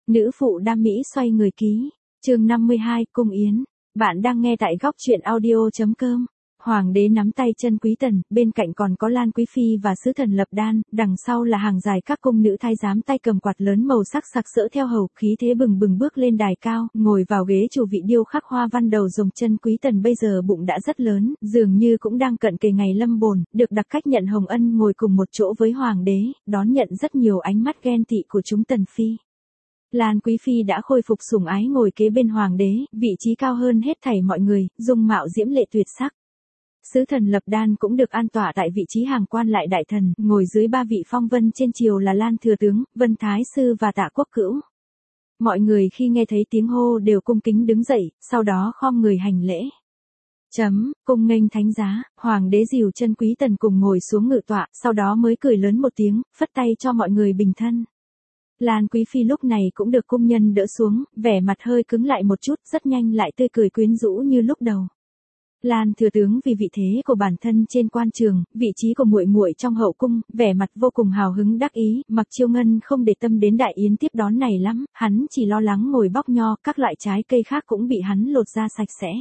Nữ phụ đam mỹ xoay người ký. Chương 52, Cung Yến. Bạn đang nghe tại góc truyện audio.com. Hoàng đế nắm tay chân Quý Tần, bên cạnh còn có Lan Quý Phi và sứ thần Lập Đan, đằng sau là hàng dài các cung nữ thái giám tay cầm quạt lớn màu sắc sặc sỡ theo hầu, khí thế bừng bừng bước lên đài cao, ngồi vào ghế chủ vị điêu khắc hoa văn đầu rồng. Chân Quý Tần bây giờ bụng đã rất lớn, dường như cũng đang cận kề ngày lâm bồn, được đặc cách nhận Hồng Ân ngồi cùng một chỗ với Hoàng đế, đón nhận rất nhiều ánh mắt ghen tị của chúng Tần Phi. Lan Quý Phi đã khôi phục sủng ái ngồi kế bên Hoàng đế, vị trí cao hơn hết thảy mọi người, dung mạo diễm lệ tuyệt sắc. Sứ thần Lập Đan cũng được an tọa tại vị trí hàng quan lại đại thần, ngồi dưới ba vị phong vân trên triều là Lan Thừa Tướng, Vân Thái Sư và Tạ Quốc Cữu. Mọi người khi nghe thấy tiếng hô đều cung kính đứng dậy, sau đó khom người hành lễ. Cung nghênh thánh giá, Hoàng đế dìu chân Quý Tần cùng ngồi xuống ngự tọa, sau đó mới cười lớn một tiếng, phất tay cho mọi người bình thân. Lan Quý Phi lúc này cũng được cung nhân đỡ xuống, vẻ mặt hơi cứng lại một chút, rất nhanh lại tươi cười quyến rũ như lúc đầu. Lan Thừa Tướng vì vị thế của bản thân trên quan trường, vị trí của muội muội trong hậu cung, vẻ mặt vô cùng hào hứng đắc ý, Mặc Chiêu Ngân không để tâm đến đại yến tiếp đón này lắm, hắn chỉ lo lắng ngồi bóc nho, các loại trái cây khác cũng bị hắn lột ra sạch sẽ.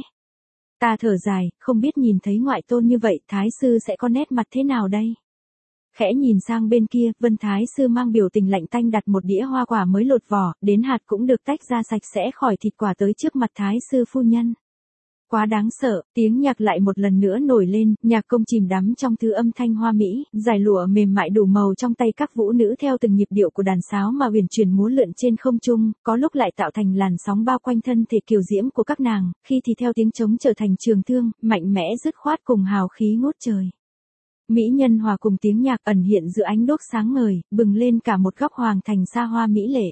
Ta thở dài, không biết nhìn thấy ngoại tôn như vậy, Thái Sư sẽ có nét mặt thế nào đây? Khẽ nhìn sang bên kia, Vân Thái Sư mang biểu tình lạnh tanh đặt một đĩa hoa quả mới lột vỏ, đến hạt cũng được tách ra sạch sẽ khỏi thịt quả tới trước mặt Thái Sư phu nhân. Quá đáng sợ, tiếng nhạc lại một lần nữa nổi lên, nhạc công chìm đắm trong thứ âm thanh hoa mỹ, giải lụa mềm mại đủ màu trong tay các vũ nữ theo từng nhịp điệu của đàn sáo mà huyền chuyển múa lượn trên không trung, có lúc lại tạo thành làn sóng bao quanh thân thể kiều diễm của các nàng, khi thì theo tiếng trống trở thành trường thương, mạnh mẽ dứt khoát cùng hào khí ngút trời. Mỹ nhân hòa cùng tiếng nhạc ẩn hiện giữa ánh đuốc sáng ngời, bừng lên cả một góc hoàng thành xa hoa mỹ lệ.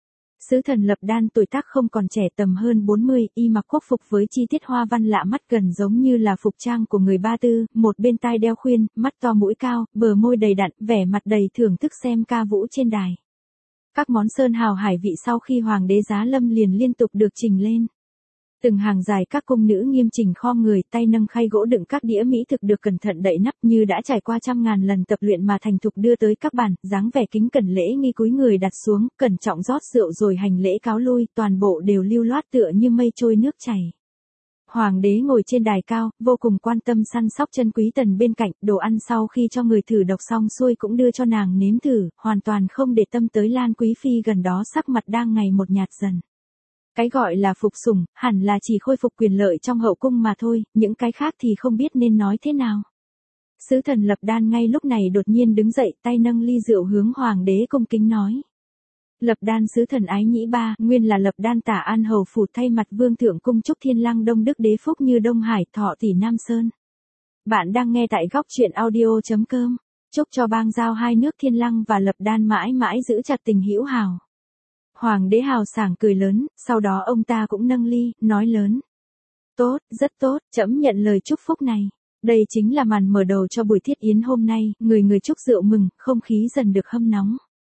Sứ thần Lập Đan tuổi tác không còn trẻ, tầm hơn 40, y mặc quốc phục với chi tiết hoa văn lạ mắt gần giống như là phục trang của người Ba Tư, một bên tai đeo khuyên, mắt to mũi cao, bờ môi đầy đặn, vẻ mặt đầy thưởng thức xem ca vũ trên đài. Các món sơn hào hải vị sau khi Hoàng đế giá lâm liền liên tục được trình lên. Từng hàng dài các cung nữ nghiêm chỉnh khom người, tay nâng khay gỗ đựng các đĩa mỹ thực được cẩn thận đậy nắp như đã trải qua trăm ngàn lần tập luyện mà thành thục đưa tới các bàn, dáng vẻ kính cẩn lễ nghi cúi người đặt xuống, cẩn trọng rót rượu rồi hành lễ cáo lui, toàn bộ đều lưu loát tựa như mây trôi nước chảy. Hoàng đế ngồi trên đài cao, vô cùng quan tâm săn sóc chân Quý Tần bên cạnh, đồ ăn sau khi cho người thử độc xong xuôi cũng đưa cho nàng nếm thử, hoàn toàn không để tâm tới Lan Quý Phi gần đó sắc mặt đang ngày một nhạt dần. Cái gọi là phục sủng, hẳn là chỉ khôi phục quyền lợi trong hậu cung mà thôi, những cái khác thì không biết nên nói thế nào. Sứ thần Lập Đan ngay lúc này đột nhiên đứng dậy, tay nâng ly rượu hướng Hoàng đế cung kính nói. Lập Đan sứ thần ái nhĩ ba, nguyên là Lập Đan Tả An hầu phủ thay mặt Vương thượng cung chúc Thiên Lăng Đông Đức đế phúc như Đông Hải, thọ tỷ Nam Sơn. Bạn đang nghe tại góc truyện audio.com. Chúc cho bang giao hai nước Thiên Lăng và Lập Đan mãi mãi giữ chặt tình hữu hảo. Hoàng đế hào sảng cười lớn, sau đó ông ta cũng nâng ly, nói lớn. Tốt, rất tốt, trẫm nhận lời chúc phúc này. Đây chính là màn mở đầu cho buổi thiết yến hôm nay, người người chúc rượu mừng, không khí dần được hâm nóng.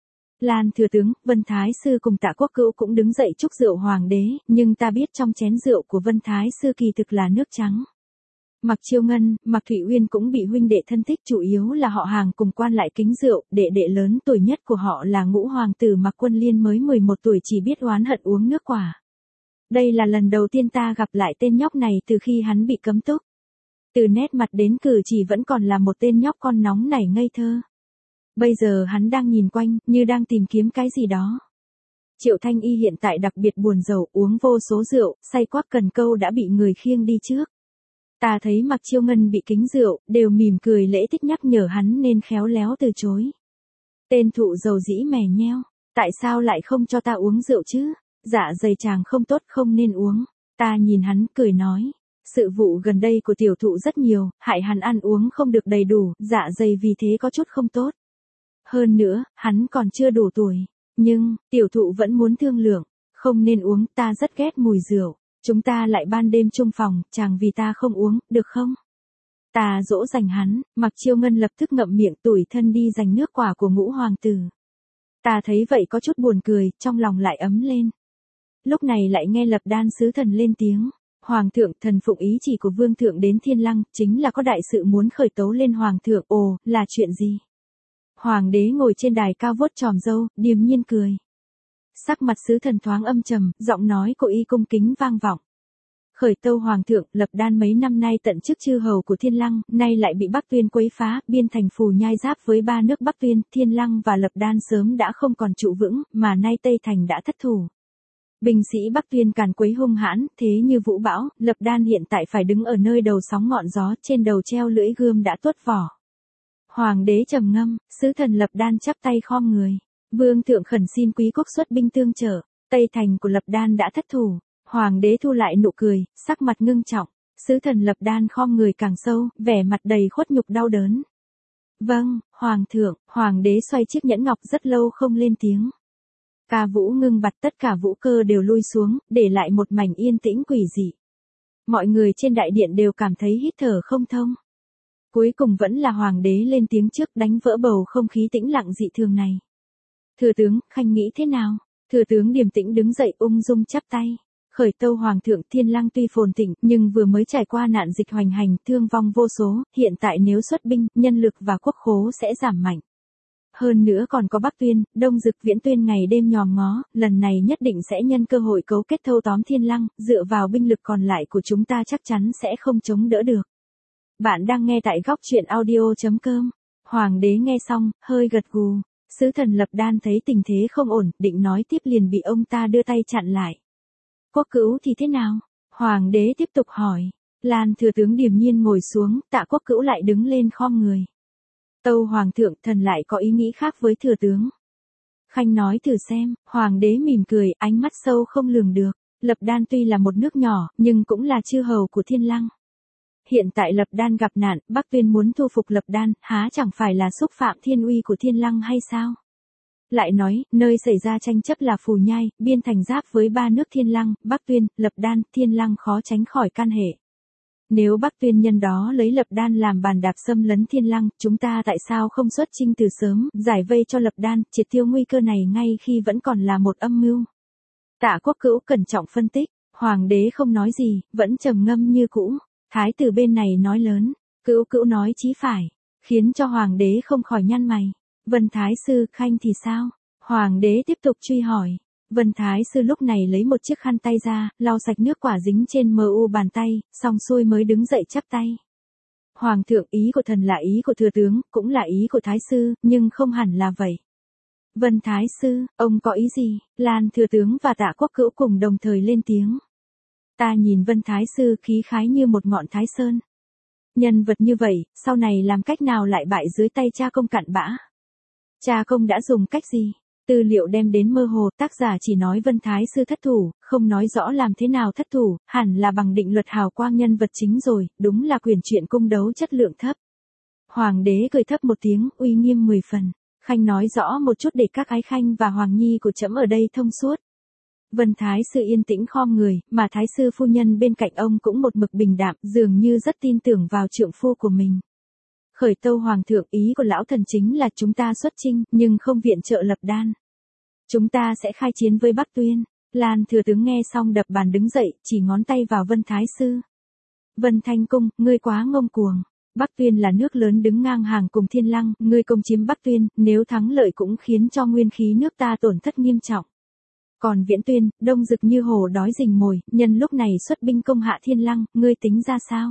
Lan Thừa Tướng, Vân Thái Sư cùng Tạ Quốc Cữu cũng đứng dậy chúc rượu Hoàng đế, nhưng ta biết trong chén rượu của Vân Thái Sư kỳ thực là nước trắng. Mặc Chiêu Ngân, Mặc Thụy Uyên cũng bị huynh đệ thân thích, chủ yếu là họ hàng cùng quan lại kính rượu, đệ đệ lớn tuổi nhất của họ là ngũ hoàng tử Mặc Quân Liên mới 11 tuổi chỉ biết oán hận uống nước quả. Đây là lần đầu tiên ta gặp lại tên nhóc này từ khi hắn bị cấm túc. Từ nét mặt đến cử chỉ vẫn còn là một tên nhóc con nóng nảy ngây thơ. Bây giờ hắn đang nhìn quanh, như đang tìm kiếm cái gì đó. Triệu Thanh Y hiện tại đặc biệt buồn rầu, uống vô số rượu, say quắc cần câu đã bị người khiêng đi trước. Ta thấy Mặc Chiêu Ngân bị kính rượu, đều mỉm cười lễ thích nhắc nhở hắn nên khéo léo từ chối. Tên thụ dầu dĩ mè nheo, tại sao lại không cho ta uống rượu chứ? Dạ dày chàng không tốt không nên uống. Ta nhìn hắn cười nói, sự vụ gần đây của tiểu thụ rất nhiều, hại hắn ăn uống không được đầy đủ, dạ dày vì thế có chút không tốt. Hơn nữa, hắn còn chưa đủ tuổi, nhưng, tiểu thụ vẫn muốn thương lượng, không nên uống, ta rất ghét mùi rượu. Chúng ta lại ban đêm chung phòng, chàng vì ta không uống, được không? Ta dỗ dành hắn, Mặc Chiêu Ngân lập tức ngậm miệng tủi thân đi giành nước quả của ngũ hoàng tử. Ta thấy vậy có chút buồn cười, trong lòng lại ấm lên. Lúc này lại nghe Lập Đan sứ thần lên tiếng. Hoàng thượng, thần phụng ý chỉ của Vương thượng đến Thiên Lăng, chính là có đại sự muốn khởi tố lên Hoàng thượng. Ồ, là chuyện gì? Hoàng đế ngồi trên đài cao vuốt chòm râu, điềm nhiên cười. Sắc mặt sứ thần thoáng âm trầm, giọng nói của y cung kính vang vọng. Khởi tâu hoàng thượng, Lập Đan mấy năm nay tận chức chư hầu của Thiên Lăng, nay lại bị Bắc Tuyên quấy phá, biên thành phù nhai giáp với ba nước Bắc Tuyên, Thiên Lăng và Lập Đan sớm đã không còn trụ vững, mà nay Tây Thành đã thất thủ. Binh sĩ Bắc Tuyên càn quấy hung hãn, thế như vũ bão, Lập Đan hiện tại phải đứng ở nơi đầu sóng ngọn gió, trên đầu treo lưỡi gươm đã tuốt vỏ. Hoàng đế trầm ngâm, sứ thần Lập Đan chắp tay khom người. Vương thượng khẩn xin quý quốc xuất binh tương trợ, Tây Thành của Lập Đan đã thất thủ. Hoàng đế thu lại nụ cười, sắc mặt ngưng trọng. Sứ thần Lập Đan khom người càng sâu, vẻ mặt đầy khuất nhục đau đớn. Vâng, hoàng thượng. Hoàng đế xoay chiếc nhẫn ngọc rất lâu không lên tiếng. Ca vũ ngưng bặt, tất cả vũ cơ đều lui xuống, để lại một mảnh yên tĩnh quỷ dị. Mọi người trên đại điện đều cảm thấy hít thở không thông. Cuối cùng vẫn là hoàng đế lên tiếng trước, đánh vỡ bầu không khí tĩnh lặng dị thường này. Thừa tướng, khanh nghĩ thế nào? Thừa tướng điềm tĩnh đứng dậy ung dung chắp tay. Khởi tâu hoàng thượng, Thiên Lăng tuy phồn thịnh, nhưng vừa mới trải qua nạn dịch hoành hành, thương vong vô số, hiện tại nếu xuất binh, nhân lực và quốc khố sẽ giảm mạnh. Hơn nữa còn có Bắc Tuyên, Đông Dực, Viễn Tuyên ngày đêm nhòm ngó, lần này nhất định sẽ nhân cơ hội cấu kết thâu tóm Thiên Lăng, dựa vào binh lực còn lại của chúng ta chắc chắn sẽ không chống đỡ được. Bạn đang nghe tại góc truyện audio.com. Hoàng đế nghe xong, hơi gật gù. Sứ thần Lập Đan thấy tình thế không ổn, định nói tiếp liền bị ông ta đưa tay chặn lại. Quốc cữu thì thế nào? Hoàng đế tiếp tục hỏi. Lan thừa tướng điềm nhiên ngồi xuống, Tạ Quốc cữu lại đứng lên khom người. Tâu hoàng thượng, thần lại có ý nghĩ khác với thừa tướng. Khanh nói thử xem. Hoàng đế mỉm cười, ánh mắt sâu không lường được. Lập Đan tuy là một nước nhỏ, nhưng cũng là chư hầu của Thiên Lăng. Hiện tại Lập Đan gặp nạn, Bắc Tuyên muốn thu phục Lập Đan, há chẳng phải là xúc phạm thiên uy của Thiên Lăng hay sao? Lại nói, nơi xảy ra tranh chấp là Phù Nhai, biên thành giáp với ba nước Thiên Lăng, Bắc Tuyên, Lập Đan, Thiên Lăng khó tránh khỏi can hệ. Nếu Bắc Tuyên nhân đó lấy Lập Đan làm bàn đạp xâm lấn Thiên Lăng, chúng ta tại sao không xuất chinh từ sớm, giải vây cho Lập Đan, triệt tiêu nguy cơ này ngay khi vẫn còn là một âm mưu? Tạ Quốc cữu cẩn trọng phân tích, hoàng đế không nói gì, vẫn trầm ngâm như cũ. Thái tử bên này nói lớn, cữu cữu nói chí phải, khiến cho hoàng đế không khỏi nhăn mày. Vân Thái sư, khanh thì sao? Hoàng đế tiếp tục truy hỏi. Vân Thái sư lúc này lấy một chiếc khăn tay ra, lau sạch nước quả dính trên mu bàn tay, xong xuôi mới đứng dậy chắp tay. Hoàng thượng, ý của thần là ý của thừa tướng, cũng là ý của Thái sư, nhưng không hẳn là vậy. Vân Thái sư, ông có ý gì? Lan thừa tướng và Tạ Quốc cữu cùng đồng thời lên tiếng. Ta nhìn Vân Thái sư khí khái như một ngọn Thái Sơn. Nhân vật như vậy, sau này làm cách nào lại bại dưới tay cha công cặn bã? Cha công đã dùng cách gì? Tư liệu đem đến mơ hồ, tác giả chỉ nói Vân Thái sư thất thủ, không nói rõ làm thế nào thất thủ, hẳn là bằng định luật hào quang nhân vật chính rồi, đúng là quyền truyện cung đấu chất lượng thấp. Hoàng đế cười thấp một tiếng, uy nghiêm 10 phần. Khanh nói rõ một chút để các ái khanh và hoàng nhi của trẫm ở đây thông suốt. Vân Thái sư yên tĩnh khom người, mà Thái sư phu nhân bên cạnh ông cũng một mực bình đạm, dường như rất tin tưởng vào trượng phu của mình. Khởi tâu hoàng thượng, ý của lão thần chính là chúng ta xuất chinh, nhưng không viện trợ Lập Đan. Chúng ta sẽ khai chiến với Bắc Tuyên. Lan thừa tướng nghe xong đập bàn đứng dậy, chỉ ngón tay vào Vân Thái sư. Vân Thanh Cung, ngươi quá ngông cuồng. Bắc Tuyên là nước lớn đứng ngang hàng cùng Thiên Lăng, ngươi công chiếm Bắc Tuyên, nếu thắng lợi cũng khiến cho nguyên khí nước ta tổn thất nghiêm trọng. Còn Viễn Tuyên, Đông Dực như hổ đói rình mồi, nhân lúc này xuất binh công hạ Thiên Lăng, ngươi tính ra sao?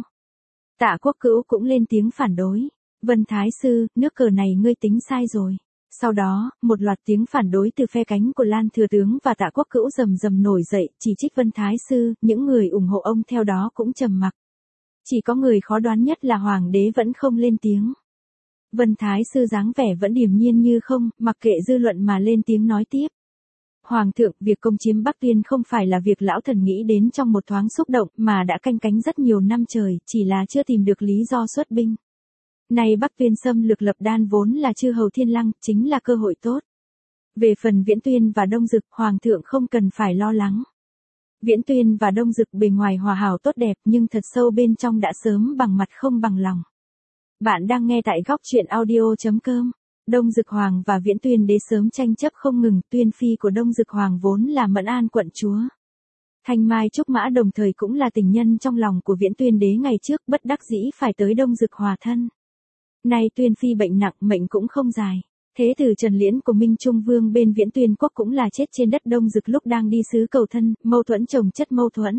Tạ Quốc cữu cũng lên tiếng phản đối. Vân Thái sư, nước cờ này ngươi tính sai rồi. Sau đó, một loạt tiếng phản đối từ phe cánh của Lan thừa tướng và Tạ Quốc cữu rầm rầm nổi dậy, chỉ trích Vân Thái sư, những người ủng hộ ông theo đó cũng trầm mặc. Chỉ có người khó đoán nhất là hoàng đế vẫn không lên tiếng. Vân Thái sư dáng vẻ vẫn điềm nhiên như không, mặc kệ dư luận mà lên tiếng nói tiếp. Hoàng thượng, việc công chiếm Bắc Tuyên không phải là việc lão thần nghĩ đến trong một thoáng xúc động, mà đã canh cánh rất nhiều năm trời, chỉ là chưa tìm được lý do xuất binh. Nay Bắc Tuyên xâm lược Lập Đan vốn là chư hầu Thiên Lăng, chính là cơ hội tốt. Về phần Viễn Tuyên và Đông Dực, Hoàng thượng không cần phải lo lắng. Viễn Tuyên và Đông Dực bề ngoài hòa hảo tốt đẹp nhưng thật sâu bên trong đã sớm bằng mặt không bằng lòng. Bạn đang nghe tại góc truyện audio.com. Đông Dực Hoàng và Viễn Tuyên đế sớm tranh chấp không ngừng, Tuyên phi của Đông Dực Hoàng vốn là Mẫn An quận chúa. Thanh Mai Trúc Mã đồng thời cũng là tình nhân trong lòng của Viễn Tuyên đế ngày trước, bất đắc dĩ phải tới Đông Dực hòa thân. Nay Tuyên phi bệnh nặng, mệnh cũng không dài. Thế tử Trần Liễn của Minh Trung Vương bên Viễn Tuyên quốc cũng là chết trên đất Đông Dực lúc đang đi sứ cầu thân, mâu thuẫn chồng chất mâu thuẫn.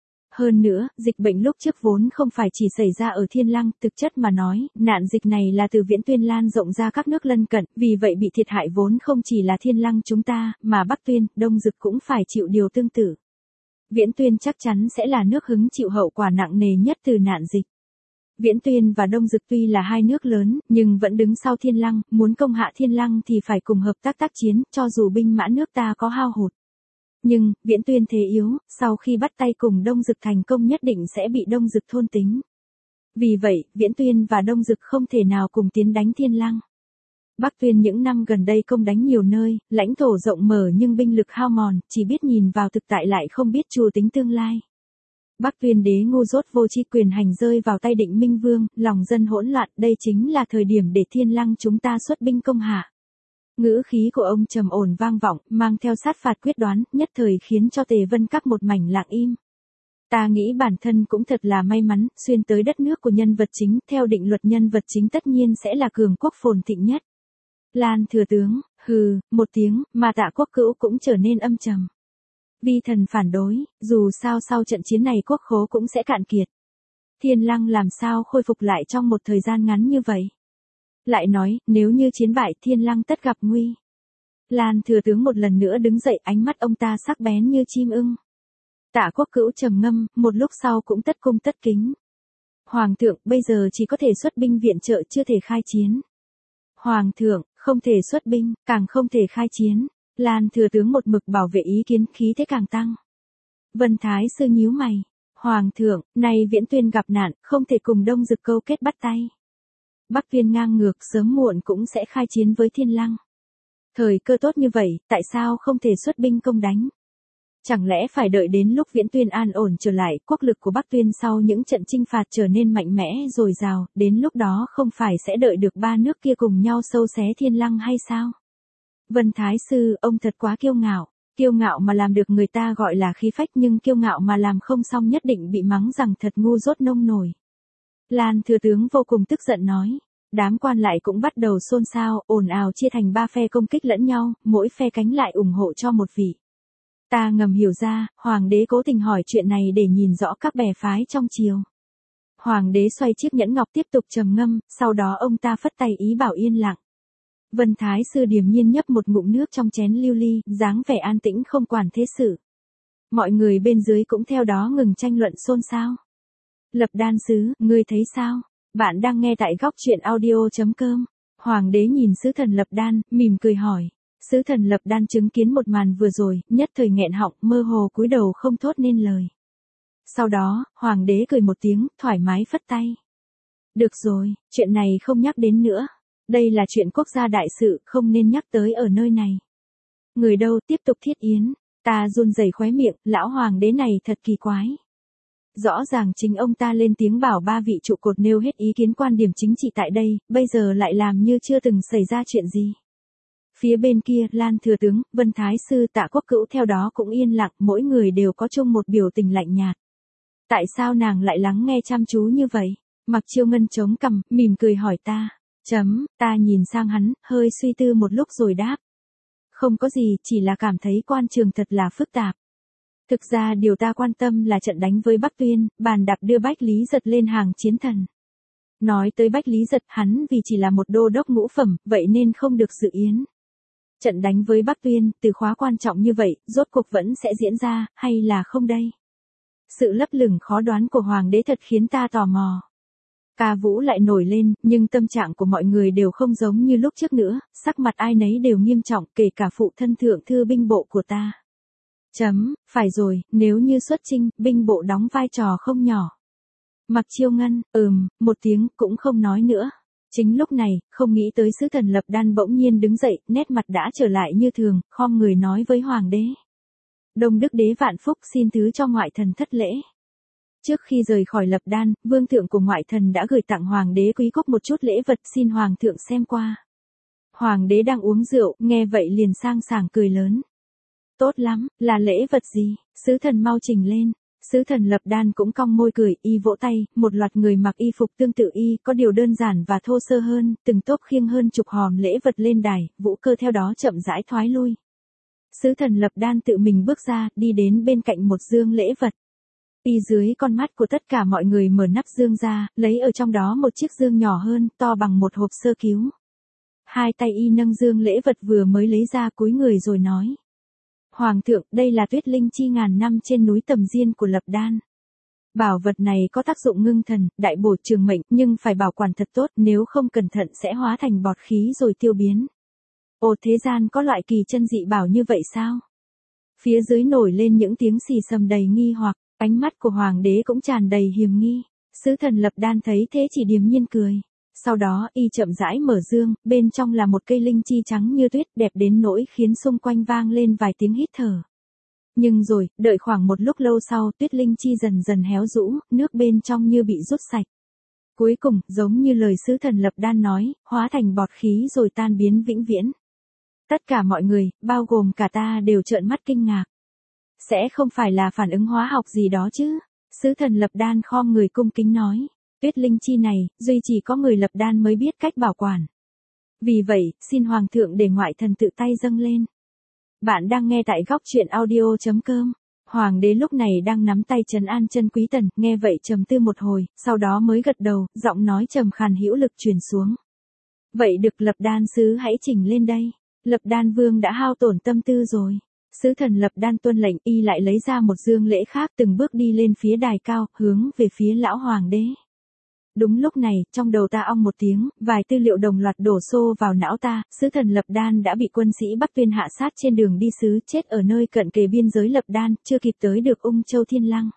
Hơn nữa, dịch bệnh lúc trước vốn không phải chỉ xảy ra ở Thiên Lăng, thực chất mà nói, nạn dịch này là từ Viễn Tuyên lan rộng ra các nước lân cận, vì vậy bị thiệt hại vốn không chỉ là Thiên Lăng chúng ta, mà Bắc Tuyên, Đông Dực cũng phải chịu điều tương tự. Viễn Tuyên chắc chắn sẽ là nước hứng chịu hậu quả nặng nề nhất từ nạn dịch. Viễn Tuyên và Đông Dực tuy là hai nước lớn, nhưng vẫn đứng sau Thiên Lăng, muốn công hạ Thiên Lăng thì phải cùng hợp tác tác chiến, cho dù binh mã nước ta có hao hụt. Nhưng, Viễn Tuyên thế yếu, sau khi bắt tay cùng Đông Dực thành công nhất định sẽ bị Đông Dực thôn tính. Vì vậy, Viễn Tuyên và Đông Dực không thể nào cùng tiến đánh Thiên Lăng. Bắc Tuyên những năm gần đây công đánh nhiều nơi, lãnh thổ rộng mở nhưng binh lực hao mòn, chỉ biết nhìn vào thực tại lại không biết trù tính tương lai. Bắc Tuyên đế ngu dốt vô tri quyền hành rơi vào tay Định Minh Vương, lòng dân hỗn loạn, đây chính là thời điểm để Thiên Lăng chúng ta xuất binh công hạ. Ngữ khí của ông trầm ổn vang vọng, mang theo sát phạt quyết đoán, nhất thời khiến cho Tề Vân Các một mảnh lặng im. Ta nghĩ bản thân cũng thật là may mắn, xuyên tới đất nước của nhân vật chính, theo định luật nhân vật chính tất nhiên sẽ là cường quốc phồn thịnh nhất. Lan thừa tướng, hừ, một tiếng, mà Tạ Quốc Cữu cũng trở nên âm trầm. Vi thần phản đối, dù sao sau trận chiến này quốc khố cũng sẽ cạn kiệt. Thiên Lăng làm sao khôi phục lại trong một thời gian ngắn như vậy? Lại nói, nếu như chiến bại Thiên Lăng tất gặp nguy. Lan thừa tướng một lần nữa đứng dậy, ánh mắt ông ta sắc bén như chim ưng. Tạ Quốc Cữu trầm ngâm, một lúc sau cũng tất cung tất kính. Hoàng thượng, bây giờ chỉ có thể xuất binh viện trợ, chưa thể khai chiến. Hoàng thượng, không thể xuất binh, càng không thể khai chiến. Lan thừa tướng một mực bảo vệ ý kiến, khí thế càng tăng. Vân Thái sư nhíu mày. Hoàng thượng, nay Viễn Tuyên gặp nạn, không thể cùng Đông Dực câu kết bắt tay. Bắc Tuyên ngang ngược, sớm muộn cũng sẽ khai chiến với Thiên Lăng. Thời cơ tốt như vậy, tại sao không thể xuất binh công đánh? Chẳng lẽ phải đợi đến lúc Viễn Tuyên an ổn trở lại, quốc lực của Bắc Tuyên sau những trận chinh phạt trở nên mạnh mẽ dồi dào, đến lúc đó không phải sẽ đợi được ba nước kia cùng nhau xâu xé Thiên Lăng hay sao? Vân Thái sư, ông thật quá kiêu ngạo mà làm được người ta gọi là khí phách, nhưng kiêu ngạo mà làm không xong nhất định bị mắng rằng thật ngu dốt nông nổi. Lan thừa tướng vô cùng tức giận nói. Đám quan lại cũng bắt đầu xôn xao, ồn ào chia thành ba phe công kích lẫn nhau, mỗi phe cánh lại ủng hộ cho một vị. Ta ngầm hiểu ra, hoàng đế cố tình hỏi chuyện này để nhìn rõ các bè phái trong triều. Hoàng đế xoay chiếc nhẫn ngọc tiếp tục trầm ngâm, sau đó ông ta phất tay ý bảo yên lặng. Vân Thái sư điềm nhiên nhấp một ngụm nước trong chén lưu ly, dáng vẻ an tĩnh không quản thế sự. Mọi người bên dưới cũng theo đó ngừng tranh luận xôn xao. Lập Đan sứ, ngươi thấy sao? Bạn đang nghe tại góc truyện audio.com. Hoàng đế nhìn sứ thần Lập Đan, mỉm cười hỏi. Sứ thần Lập Đan chứng kiến một màn vừa rồi, nhất thời nghẹn họng, mơ hồ cúi đầu không thốt nên lời. Sau đó, hoàng đế cười một tiếng, thoải mái phất tay. Được rồi, chuyện này không nhắc đến nữa. Đây là chuyện quốc gia đại sự, không nên nhắc tới ở nơi này. Người đâu tiếp tục thiết yến. Ta run rẩy khóe miệng, lão hoàng đế này thật kỳ quái. Rõ ràng chính ông ta lên tiếng bảo ba vị trụ cột nêu hết ý kiến quan điểm chính trị tại đây, bây giờ lại làm như chưa từng xảy ra chuyện gì. Phía bên kia, Lan thừa tướng, Vân Thái sư, Tạ Quốc Cữu theo đó cũng yên lặng, mỗi người đều có chung một biểu tình lạnh nhạt. Tại sao nàng lại lắng nghe chăm chú như vậy? Mặc Chiêu Ngân chống cằm, mỉm cười hỏi ta. Ta nhìn sang hắn, hơi suy tư một lúc rồi đáp. Không có gì, chỉ là cảm thấy quan trường thật là phức tạp. Thực ra điều ta quan tâm là trận đánh với Bắc Tuyên, bàn đạp đưa Bách Lý Giật lên hàng chiến thần. Nói tới Bách Lý Giật, hắn vì chỉ là một đô đốc ngũ phẩm, vậy nên không được dự yến. Trận đánh với Bắc Tuyên, từ khóa quan trọng như vậy, rốt cuộc vẫn sẽ diễn ra, hay là không đây? Sự lấp lửng khó đoán của hoàng đế thật khiến ta tò mò. Ca vũ lại nổi lên, nhưng tâm trạng của mọi người đều không giống như lúc trước nữa, sắc mặt ai nấy đều nghiêm trọng, kể cả phụ thân thượng thư binh bộ của ta. Phải rồi, nếu như xuất chinh, binh bộ đóng vai trò không nhỏ. Mặc Chiêu Ngân, một tiếng, cũng không nói nữa. Chính lúc này, không nghĩ tới sứ thần Lập Đan bỗng nhiên đứng dậy, nét mặt đã trở lại như thường, khom người nói với hoàng đế. Đông Đức đế vạn phúc, xin thứ cho ngoại thần thất lễ. Trước khi rời khỏi Lập Đan, vương thượng của ngoại thần đã gửi tặng hoàng đế quý cốc một chút lễ vật, xin hoàng thượng xem qua. Hoàng đế đang uống rượu, nghe vậy liền sang sảng cười lớn. Tốt lắm, là lễ vật gì? Sứ thần mau trình lên. Sứ thần Lập Đan cũng cong môi cười, y vỗ tay, một loạt người mặc y phục tương tự y, có điều đơn giản và thô sơ hơn, từng tốp khiêng hơn chục hòm lễ vật lên đài, Vũ Cơ theo đó chậm rãi thoái lui. Sứ thần Lập Đan tự mình bước ra, đi đến bên cạnh một dương lễ vật. Y dưới con mắt của tất cả mọi người mở nắp dương ra, lấy ở trong đó một chiếc dương nhỏ hơn, to bằng một hộp sơ cứu. Hai tay y nâng dương lễ vật vừa mới lấy ra cúi người rồi nói. Hoàng thượng, đây là tuyết linh chi ngàn năm trên núi Tầm Diên của Lập Đan. Bảo vật này có tác dụng ngưng thần, đại bổ trường mệnh, nhưng phải bảo quản thật tốt, nếu không cẩn thận sẽ hóa thành bọt khí rồi tiêu biến. Ồ, thế gian có loại kỳ chân dị bảo như vậy sao? Phía dưới nổi lên những tiếng xì xầm đầy nghi hoặc, ánh mắt của hoàng đế cũng tràn đầy hiềm nghi. Sứ thần Lập Đan thấy thế chỉ điềm nhiên cười. Sau đó y chậm rãi mở dương, bên trong là một cây linh chi trắng như tuyết, đẹp đến nỗi khiến xung quanh vang lên vài tiếng hít thở. Nhưng rồi, đợi khoảng một lúc lâu sau, tuyết linh chi dần dần héo rũ, nước bên trong như bị rút sạch. Cuối cùng, giống như lời sứ thần Lập Đan nói, hóa thành bọt khí rồi tan biến vĩnh viễn. Tất cả mọi người, bao gồm cả ta đều trợn mắt kinh ngạc. Sẽ không phải là phản ứng hóa học gì đó chứ? Sứ thần Lập Đan khom người cung kính nói. Tuyết linh chi này, duy chỉ có người Lập Đan mới biết cách bảo quản. Vì vậy, xin Hoàng thượng để ngoại thần tự tay dâng lên. Bạn đang nghe tại góc truyện audio.com. Hoàng đế lúc này đang nắm tay trấn an chân Quý Tần, nghe vậy trầm tư một hồi, sau đó mới gật đầu, giọng nói trầm khàn hữu lực truyền xuống. Vậy được Lập Đan sứ hãy chỉnh lên đây. Lập Đan vương đã hao tổn tâm tư rồi. Sứ thần Lập Đan tuân lệnh, y lại lấy ra một dương lễ khác, từng bước đi lên phía đài cao, hướng về phía lão hoàng đế. Đúng lúc này, trong đầu ta ong một tiếng, vài tư liệu đồng loạt đổ xô vào não ta, sứ thần Lập Đan đã bị quân sĩ Bắc Tuyên hạ sát trên đường đi sứ, chết ở nơi cận kề biên giới Lập Đan, chưa kịp tới được Ung Châu Thiên Lăng.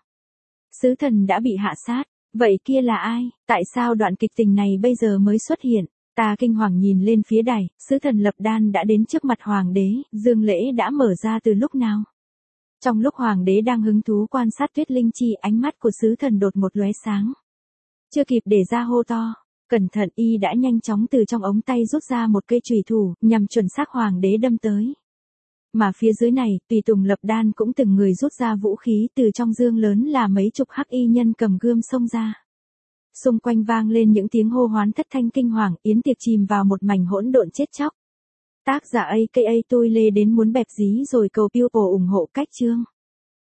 Sứ thần đã bị hạ sát, vậy kia là ai, tại sao đoạn kịch tình này bây giờ mới xuất hiện? Ta kinh hoàng nhìn lên phía đài, sứ thần Lập Đan đã đến trước mặt hoàng đế, dương lễ đã mở ra từ lúc nào? Trong lúc hoàng đế đang hứng thú quan sát tuyết linh chi, ánh mắt của sứ thần đột một lóe sáng. Chưa kịp để ra hô to, cẩn thận, y đã nhanh chóng từ trong ống tay rút ra một cây chùy thủ, nhằm chuẩn xác hoàng đế đâm tới. Mà phía dưới này, tùy tùng Lập Đan cũng từng người rút ra vũ khí, từ trong dương lớn là mấy chục hắc y nhân cầm gươm xông ra. Xung quanh vang lên những tiếng hô hoán thất thanh kinh hoàng, yến tiệc chìm vào một mảnh hỗn độn chết chóc. Tác giả AKA tôi lê đến muốn bẹp dí rồi cầu PayPal ủng hộ cách chương.